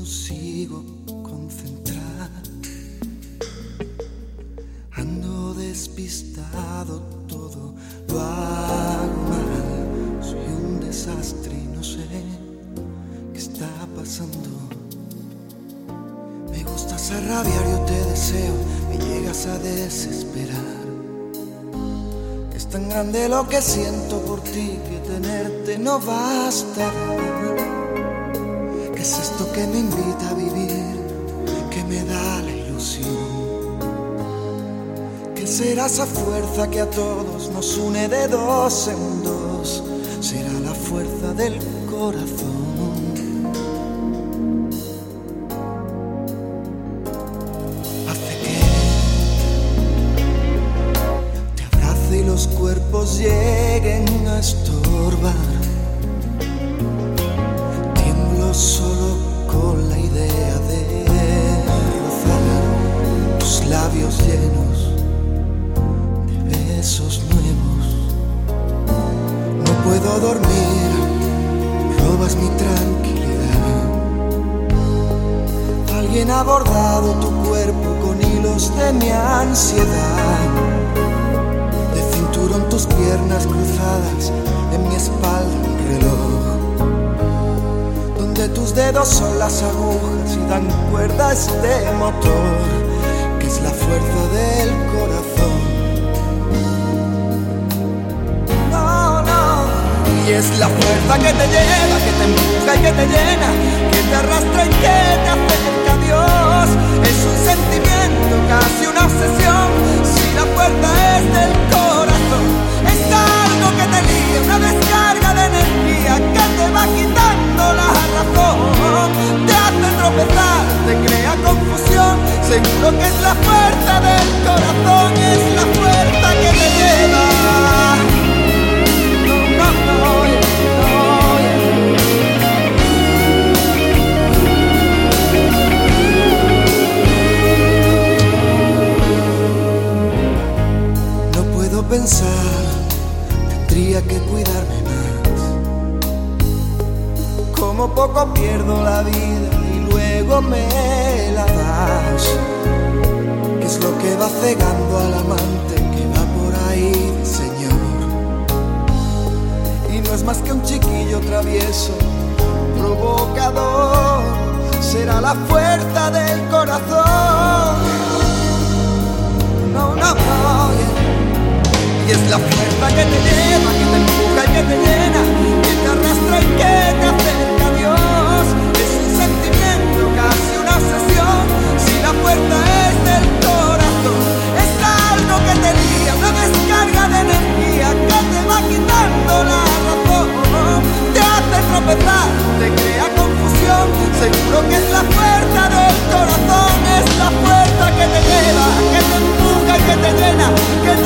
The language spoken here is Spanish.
consigo concentrar. Ando despistado, todo lo hago mal. Soy un desastre y no sé qué está pasando. Me gustas a rabiar, yo te deseo, me llegas a desesperar. Es tan grande lo que siento por ti que tenerte no basta. ¿Qué es esto que me invita a vivir, que me da la ilusión? ¿Qué será esa fuerza que a todos nos une de dos en dos? Será la fuerza del corazón. Hace que te abrace y los cuerpos lleguen a estorbar. Solo con la idea de rozar tus labios llenos de besos nuevos. No puedo dormir, robas mi tranquilidad. Alguien ha bordado tu cuerpo con hilos de mi ansiedad. De cinturón tus piernas cruzadas, en mi espalda un reloj. De tus dedos son las agujas y dan cuerda a este motor, que es la fuerza del corazón. No, no. Y es la fuerza que te lleva, que te empuja y que te llena, que te arrastra y que te acerca a Dios. Es un sentimiento, casi una obsesión, si la fuerza es del corazón. Es algo que te liga, una descarga de energía que te va quitando la razón, te hace tropezar, te crea confusión. Seguro que es la fuerza del corazón, es la fuerza que te lleva. No, no, no, no. No puedo pensar, tendría que cuidarme más. Como poco pierdo la vida y luego me la das. ¿Qué es lo que va cegando al amante que va por ahí, Señor? Y no es más que un chiquillo travieso, provocador. Será la fuerza del corazón. No, no, no. Y es la fuerza que te lleva, que te empuja y que te llena, que te arrastra y que te acerca a Dios. Es un sentimiento, casi una obsesión, si la fuerza es del corazón. Es algo que te liga, una descarga de energía que te va quitando la razón. Te hace tropezar, te crea confusión. Seguro que es la fuerza del corazón, es la fuerza que te lleva, que te empuja y que te llena, que